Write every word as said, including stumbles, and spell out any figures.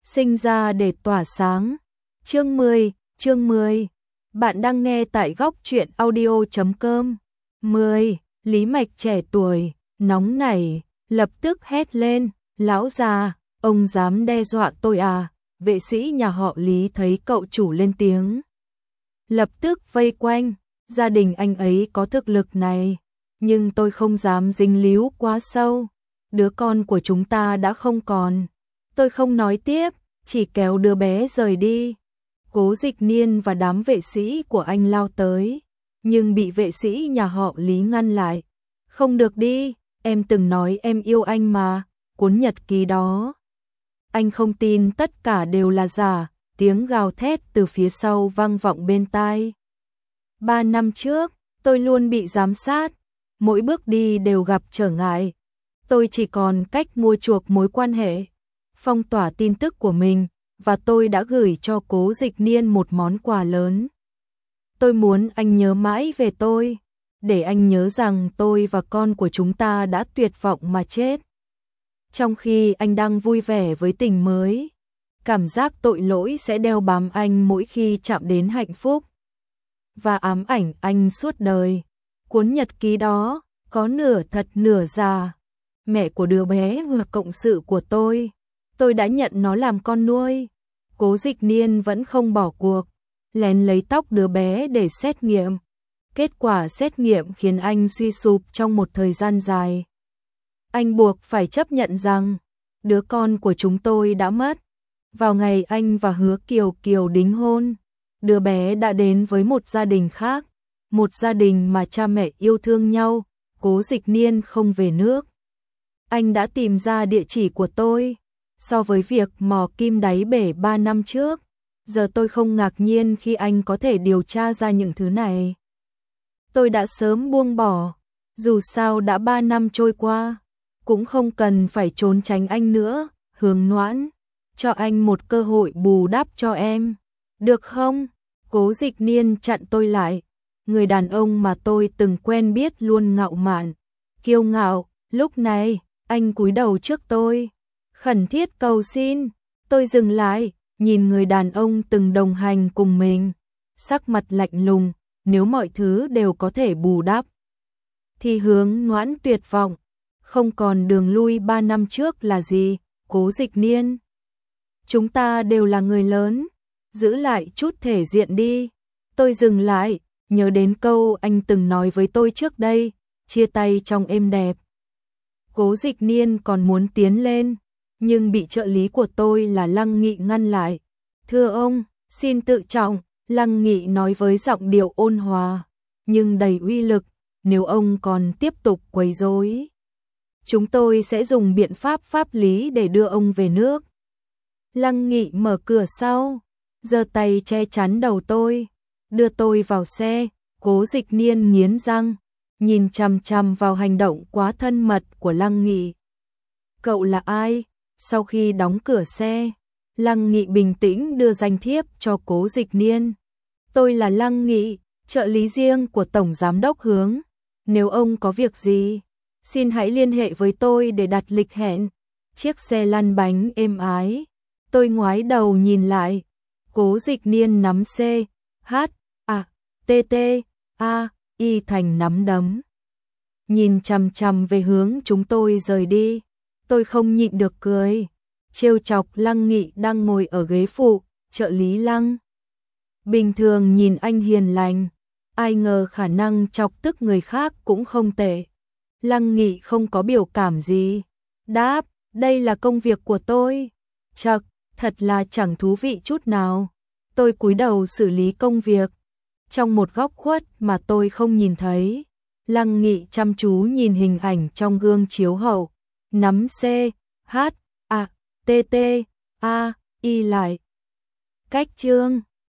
sinh ra để tỏa sáng. Chương mười, chương mười. Bạn đang nghe tại góc truyện audio chấm com. mười. Lý Mạch trẻ tuổi, nóng nảy, lập tức hét lên, lão già, ông dám đe dọa tôi à? Vệ sĩ nhà họ Lý thấy cậu chủ lên tiếng, lập tức vây quanh, gia đình anh ấy có thực lực này, nhưng tôi không dám dính líu quá sâu, đứa con của chúng ta đã không còn. Tôi không nói tiếp, chỉ kéo đứa bé rời đi. Cố Dịch Niên và đám vệ sĩ của anh lao tới, nhưng bị vệ sĩ nhà họ Lý ngăn lại. Không được đi, em từng nói em yêu anh mà, cuốn nhật ký đó. Anh không tin tất cả đều là giả, tiếng gào thét từ phía sau vang vọng bên tai. Ba năm trước, tôi luôn bị giám sát, mỗi bước đi đều gặp trở ngại. Tôi chỉ còn cách mua chuộc mối quan hệ, phong tỏa tin tức của mình, và tôi đã gửi cho Cố Dịch Niên một món quà lớn. Tôi muốn anh nhớ mãi về tôi, để anh nhớ rằng tôi và con của chúng ta đã tuyệt vọng mà chết. Trong khi anh đang vui vẻ với tình mới, cảm giác tội lỗi sẽ đeo bám anh mỗi khi chạm đến hạnh phúc, và ám ảnh anh suốt đời. Cuốn nhật ký đó, có nửa thật nửa giả. Mẹ của đứa bé là cộng sự của tôi, tôi đã nhận nó làm con nuôi. Cố Dịch Niên vẫn không bỏ cuộc, lén lấy tóc đứa bé để xét nghiệm. Kết quả xét nghiệm khiến anh suy sụp trong một thời gian dài. Anh buộc phải chấp nhận rằng đứa con của chúng tôi đã mất. Vào ngày anh và Hứa Kiều Kiều đính hôn, đứa bé đã đến với một gia đình khác, một gia đình mà cha mẹ yêu thương nhau. Cố Dịch Niên không về nước. Anh đã tìm ra địa chỉ của tôi. So với việc mò kim đáy bể ba năm trước, giờ tôi không ngạc nhiên khi anh có thể điều tra ra những thứ này. Tôi đã sớm buông bỏ, dù sao đã ba năm trôi qua, cũng không cần phải trốn tránh anh nữa. Hướng Noãn, cho anh một cơ hội bù đắp cho em, được không? Cố Dịch Niên chặn tôi lại. Người đàn ông mà tôi từng quen biết luôn ngạo mạn, kiêu ngạo. Lúc này, anh cúi đầu trước tôi, khẩn thiết cầu xin. Tôi dừng lại, nhìn người đàn ông từng đồng hành cùng mình, sắc mặt lạnh lùng. Nếu mọi thứ đều có thể bù đắp, thì Hướng Noãn tuyệt vọng, không còn đường lui. Ba năm trước là gì, Cố Dịch Niên? Chúng ta đều là người lớn, giữ lại chút thể diện đi. Tôi dừng lại, nhớ đến câu anh từng nói với tôi trước đây, chia tay trong êm đẹp. Cố Dịch Niên còn muốn tiến lên, nhưng bị trợ lý của tôi là Lăng Nghị ngăn lại. Thưa ông, xin tự trọng. Lăng Nghị nói với giọng điệu ôn hòa, nhưng đầy uy lực. Nếu ông còn tiếp tục quấy rối, chúng tôi sẽ dùng biện pháp pháp lý để đưa ông về nước. Lăng Nghị mở cửa sau, giơ tay che chắn đầu tôi, đưa tôi vào xe. Cố Dịch Niên nghiến răng, nhìn chằm chằm vào hành động quá thân mật của Lăng Nghị. Cậu là ai? Sau khi đóng cửa xe, Lăng Nghị bình tĩnh đưa danh thiếp cho Cố Dịch Niên. Tôi là Lăng Nghị, trợ lý riêng của Tổng Giám đốc Hướng. Nếu ông có việc gì, xin hãy liên hệ với tôi để đặt lịch hẹn. Chiếc xe lăn bánh êm ái. Tôi ngoái đầu nhìn lại. Cố Dịch Niên nắm C, H, A, T, T, A, Y thành nắm đấm, nhìn chằm chằm về hướng chúng tôi rời đi. Tôi không nhịn được cười, trêu chọc Lăng Nghị đang ngồi ở ghế phụ. Trợ lý Lăng, bình thường nhìn anh hiền lành, ai ngờ khả năng chọc tức người khác cũng không tệ. Lăng Nghị không có biểu cảm gì, đáp, đây là công việc của tôi. Chậc, thật là chẳng thú vị chút nào. Tôi cúi đầu xử lý công việc. Trong một góc khuất mà tôi không nhìn thấy, Lăng Nghị chăm chú nhìn hình ảnh trong gương chiếu hậu, nắm C, H, A, T, T, A, Y lại. Cách chương